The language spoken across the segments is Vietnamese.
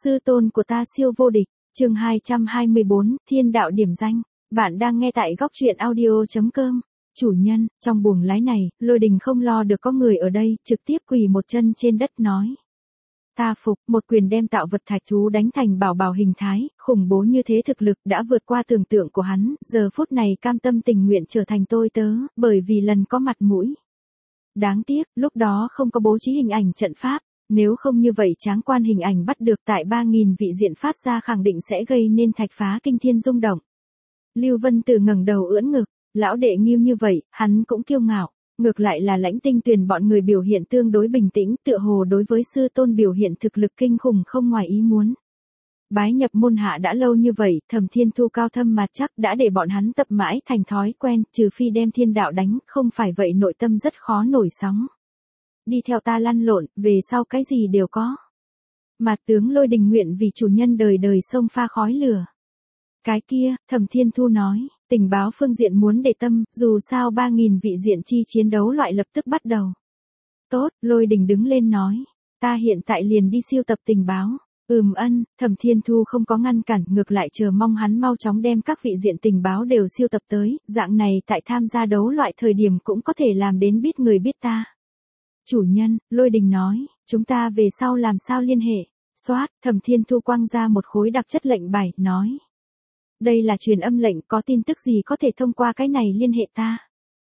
Sư tôn của ta siêu vô địch, chương 224, Thiên đạo điểm danh. Bạn đang nghe tại góc truyện audio.com. Chủ nhân, trong buồng lái này, Lôi Đình không lo được có người ở đây, trực tiếp quỳ một chân trên đất nói. Ta phục, một quyền đem tạo vật thạch thú đánh thành bảo bảo hình thái, khủng bố như thế thực lực đã vượt qua tưởng tượng của hắn, giờ phút này cam tâm tình nguyện trở thành tôi tớ, bởi vì lần có mặt mũi. Đáng tiếc, lúc đó không có bố trí hình ảnh trận pháp, nếu không như vậy tráng quan hình ảnh bắt được tại 3.000 vị diện phát ra khẳng định sẽ gây nên thạch phá kinh thiên rung động. Lưu Vân Tử ngẩng đầu ưỡn ngực, lão đệ nghiêm như vậy, hắn cũng kiêu ngạo. Ngược lại là Lãnh Tinh Tuyền bọn người biểu hiện tương đối bình tĩnh, tựa hồ đối với sư tôn biểu hiện thực lực kinh khủng không ngoài ý muốn. Bái nhập môn hạ đã lâu như vậy, Thẩm Thiên Thu cao thâm mặt chắc đã để bọn hắn tập mãi thành thói quen, trừ phi đem thiên đạo đánh, không phải vậy nội tâm rất khó nổi sóng. Đi theo ta lăn lộn, về sau cái gì đều có. Mạt tướng Lôi Đình nguyện vì chủ nhân đời đời sông pha khói lửa. Cái kia, Thẩm Thiên Thu nói, tình báo phương diện muốn để tâm, dù sao 3.000 vị diện chi chiến đấu loại lập tức bắt đầu. Tốt, Lôi Đình đứng lên nói, ta hiện tại liền đi siêu tập tình báo. Thẩm Thiên Thu không có ngăn cản, ngược lại chờ mong hắn mau chóng đem các vị diện tình báo đều siêu tập tới, dạng này tại tham gia đấu loại thời điểm cũng có thể làm đến biết người biết ta. Chủ nhân, Lôi Đình nói, chúng ta về sau làm sao liên hệ? Soát, Thẩm Thiên Thu quăng ra một khối đặc chất lệnh bài, nói. Đây là truyền âm lệnh, có tin tức gì có thể thông qua cái này liên hệ ta.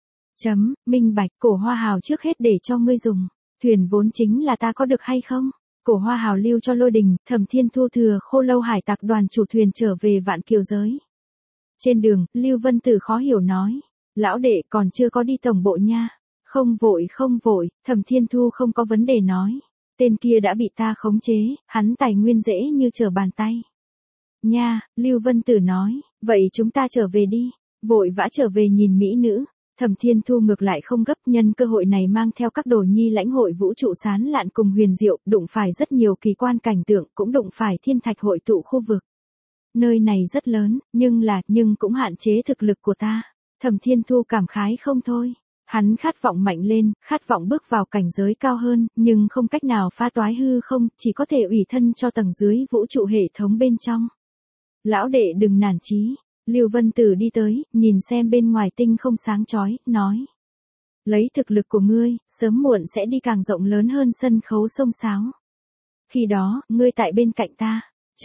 Minh bạch, Cổ Hoa Hào trước hết để cho ngươi dùng. Thuyền vốn chính là ta có được hay không? Cổ Hoa Hào lưu cho Lôi Đình, Thẩm Thiên Thu thừa Khô Lâu hải tặc đoàn chủ thuyền trở về Vạn Kiều giới. Trên đường, Lưu Vân Tử khó hiểu nói. Lão đệ còn chưa có đi tổng bộ nha. Không vội, Thẩm Thiên Thu không có vấn đề nói. Tên kia đã bị ta khống chế, hắn tài nguyên dễ như trở bàn tay. Nha, Lưu Vân Tử nói, vậy chúng ta trở về đi. Vội vã trở về nhìn mỹ nữ. Thẩm Thiên Thu ngược lại không gấp, nhân cơ hội này mang theo các đồ nhi lãnh hội vũ trụ sán lạn cùng huyền diệu, đụng phải rất nhiều kỳ quan cảnh tượng, cũng đụng phải thiên thạch hội tụ khu vực. Nơi này rất lớn, nhưng cũng hạn chế thực lực của ta. Thẩm Thiên Thu cảm khái không thôi. Hắn khát vọng mạnh lên, khát vọng bước vào cảnh giới cao hơn, nhưng không cách nào phá toái hư không, chỉ có thể ủy thân cho tầng dưới vũ trụ hệ thống bên trong. Lão đệ đừng nản chí. Lưu Vân Tử đi tới, nhìn xem bên ngoài tinh không sáng chói, nói. Lấy thực lực của ngươi, sớm muộn sẽ đi càng rộng lớn hơn sân khấu sông sáo. Khi đó, ngươi tại bên cạnh ta.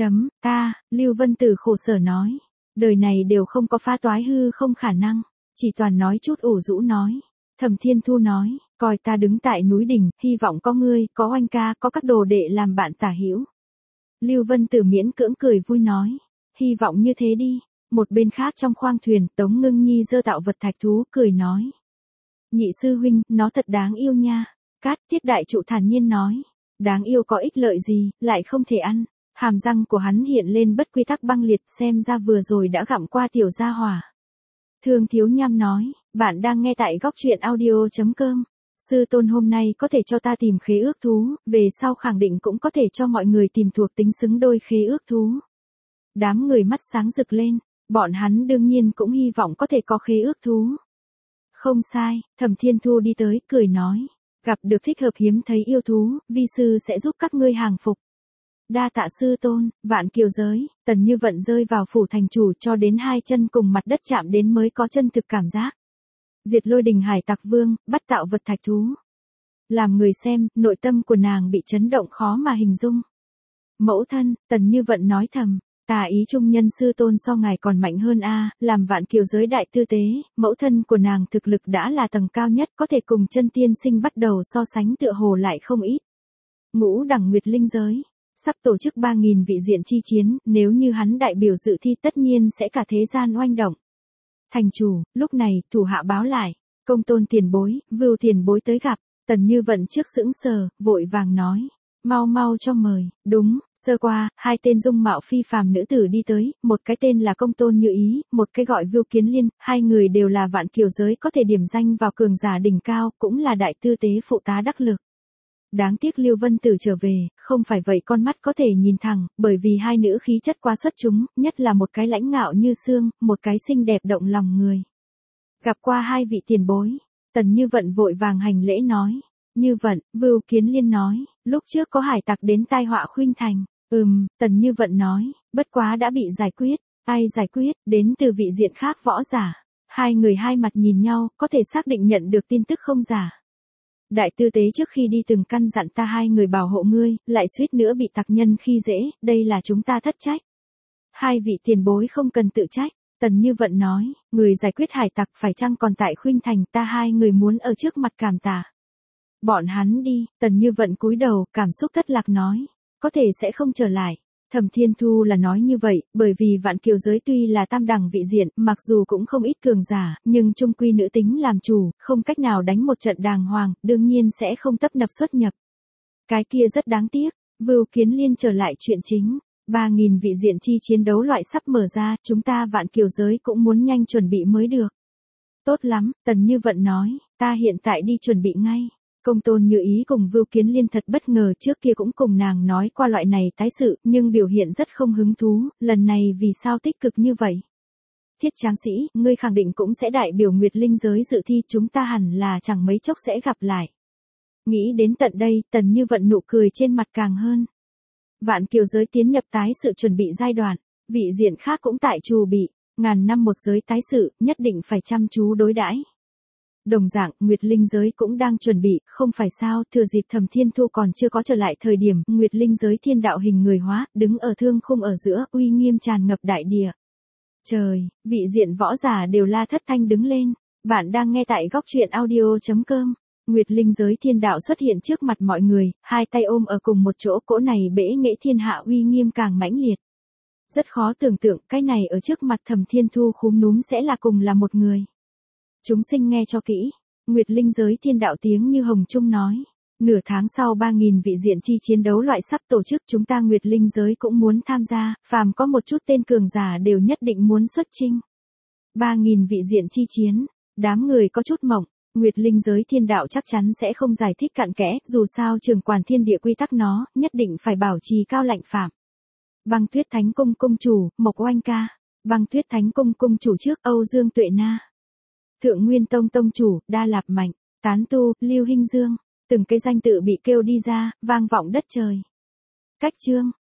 Lưu Vân Tử khổ sở nói. Đời này đều không có phá toái hư không khả năng, chỉ toàn nói chút ủ rũ nói. Thẩm Thiên Thu nói, coi ta đứng tại núi đỉnh, hy vọng có ngươi, có oanh ca, có các đồ đệ làm bạn tả hữu. Lưu Vân Tử miễn cưỡng cười vui nói, hy vọng như thế đi. Một bên khác trong khoang thuyền, Tống Ngưng Nhi giơ tạo vật thạch thú, cười nói. Nhị sư huynh, nó thật đáng yêu nha. Cát Tiết đại trụ thản nhiên nói. Đáng yêu có ích lợi gì, lại không thể ăn. Hàm răng của hắn hiện lên bất quy tắc băng liệt, xem ra vừa rồi đã gặm qua tiểu gia hỏa. Thương Thiếu Nham nói, bạn đang nghe tại góc truyện audio.com. Sư tôn hôm nay có thể cho ta tìm khế ước thú, về sau khẳng định cũng có thể cho mọi người tìm thuộc tính xứng đôi khế ước thú. Đám người mắt sáng rực lên, bọn hắn đương nhiên cũng hy vọng có thể có khế ước thú. Không sai, Thẩm Thiên Thu đi tới, cười nói, gặp được thích hợp hiếm thấy yêu thú, vi sư sẽ giúp các ngươi hàng phục. Đa tạ sư tôn. Vạn Kiều giới, Tần Như Vận rơi vào phủ thành chủ cho đến hai chân cùng mặt đất chạm đến mới có chân thực cảm giác. Diệt Lôi Đình hải tặc vương, bắt tạo vật thạch thú. Làm người xem, nội tâm của nàng bị chấn động khó mà hình dung. Mẫu thân, Tần Như Vận nói thầm, tà ý trung nhân sư tôn so ngài còn mạnh hơn a. Làm Vạn Kiều giới đại tư tế, mẫu thân của nàng thực lực đã là tầng cao nhất, có thể cùng chân tiên sinh bắt đầu so sánh tựa hồ lại không ít. Ngũ đẳng nguyệt linh giới. Sắp tổ chức 3.000 vị diện chi chiến, nếu như hắn đại biểu dự thi tất nhiên sẽ cả thế gian oanh động. Thành chủ, lúc này, thủ hạ báo lại, Công Tôn tiền bối, Vưu tiền bối tới gặp. Tần Như Vận trước sững sờ, vội vàng nói, mau cho mời. Đúng, sơ qua, hai tên dung mạo phi phàm nữ tử đi tới, một cái tên là Công Tôn Như Ý, một cái gọi Vưu Kiến Liên, hai người đều là Vạn Kiều giới có thể điểm danh vào cường giả đỉnh cao, cũng là đại tư tế phụ tá đắc lực. Đáng tiếc Lưu Vân Tử trở về, không phải vậy con mắt có thể nhìn thẳng, bởi vì hai nữ khí chất quá xuất chúng, nhất là một cái lãnh ngạo như xương, một cái xinh đẹp động lòng người. Gặp qua hai vị tiền bối, Tần Như Vận vội vàng hành lễ nói. Như Vận, Vưu Kiến Liên nói, lúc trước có hải tặc đến tai họa Khuynh Thành, Tần Như Vận nói, bất quá đã bị giải quyết. Ai giải quyết? Đến từ vị diện khác võ giả. Hai người hai mặt nhìn nhau, có thể xác định nhận được tin tức không giả. Đại tư tế trước khi đi từng căn dặn ta hai người bảo hộ ngươi, lại suýt nữa bị tặc nhân khi dễ, đây là chúng ta thất trách. Hai vị tiền bối không cần tự trách. Tần Như Vận nói, người giải quyết hải tặc phải chăng còn tại Khuynh Thành, ta hai người muốn ở trước mặt cảm tạ. Bọn hắn đi. Tần Như Vận cúi đầu, cảm xúc thất lạc nói, có thể sẽ không trở lại. Thẩm Thiên Thu là nói như vậy, bởi vì Vạn Kiều giới tuy là tam đẳng vị diện, mặc dù cũng không ít cường giả, nhưng trung quy nữ tính làm chủ, không cách nào đánh một trận đàng hoàng, đương nhiên sẽ không tấp nập xuất nhập. Cái kia rất đáng tiếc. Vưu Kiến Liên trở lại chuyện chính. 3.000 vị diện chi chiến đấu loại sắp mở ra, chúng ta Vạn Kiều giới cũng muốn nhanh chuẩn bị mới được. Tốt lắm, Tần Như Vận nói, ta hiện tại đi chuẩn bị ngay. Công Tôn Như Ý cùng Vưu Kiến Liên thật bất ngờ, trước kia cũng cùng nàng nói qua loại này tái sự, nhưng biểu hiện rất không hứng thú, lần này vì sao tích cực như vậy? Thiết Tráng Sĩ, ngươi khẳng định cũng sẽ đại biểu Nguyệt Linh giới dự thi, chúng ta hẳn là chẳng mấy chốc sẽ gặp lại. Nghĩ đến tận đây, Tần Như Vận nụ cười trên mặt càng hơn. Vạn Kiều giới tiến nhập tái sự chuẩn bị giai đoạn, vị diện khác cũng tại trù bị, ngàn năm một giới tái sự, nhất định phải chăm chú đối đãi. Đồng dạng, Nguyệt Linh giới cũng đang chuẩn bị, không phải sao, thừa dịp Thẩm Thiên Thu còn chưa có trở lại thời điểm, Nguyệt Linh giới thiên đạo hình người hóa, đứng ở thương khung ở giữa, uy nghiêm tràn ngập đại địa. Trời, vị diện võ giả đều la thất thanh đứng lên. Bạn đang nghe tại góc truyện audio.com. Nguyệt Linh giới thiên đạo xuất hiện trước mặt mọi người, hai tay ôm ở cùng một chỗ, cỗ này bẽ nghệ thiên hạ uy nghiêm càng mãnh liệt. Rất khó tưởng tượng, cái này ở trước mặt Thẩm Thiên Thu khúm núm sẽ là cùng là một người. Chúng sinh nghe cho kỹ. Nguyệt Linh giới thiên đạo tiếng như hồng trung nói. Nửa tháng sau 3.000 vị diện chi chiến đấu loại sắp tổ chức, chúng ta Nguyệt Linh giới cũng muốn tham gia, phàm có một chút tên cường giả đều nhất định muốn xuất chinh. 3.000 vị diện chi chiến, đám người có chút mộng. Nguyệt Linh giới thiên đạo chắc chắn sẽ không giải thích cặn kẽ, dù sao trường quản thiên địa quy tắc nó, nhất định phải bảo trì cao lạnh phạm. Băng Tuyết Thánh Cung cung chủ, Mộc Oanh Ca. Băng Tuyết Thánh Cung cung chủ trước, Âu Dương Tuệ Na. Thượng Nguyên Tông tông chủ, Đa Lạp Mạnh. Tán tu, Lưu Hinh Dương. Từng cái danh tự bị kêu đi ra, vang vọng đất trời. Cách chương.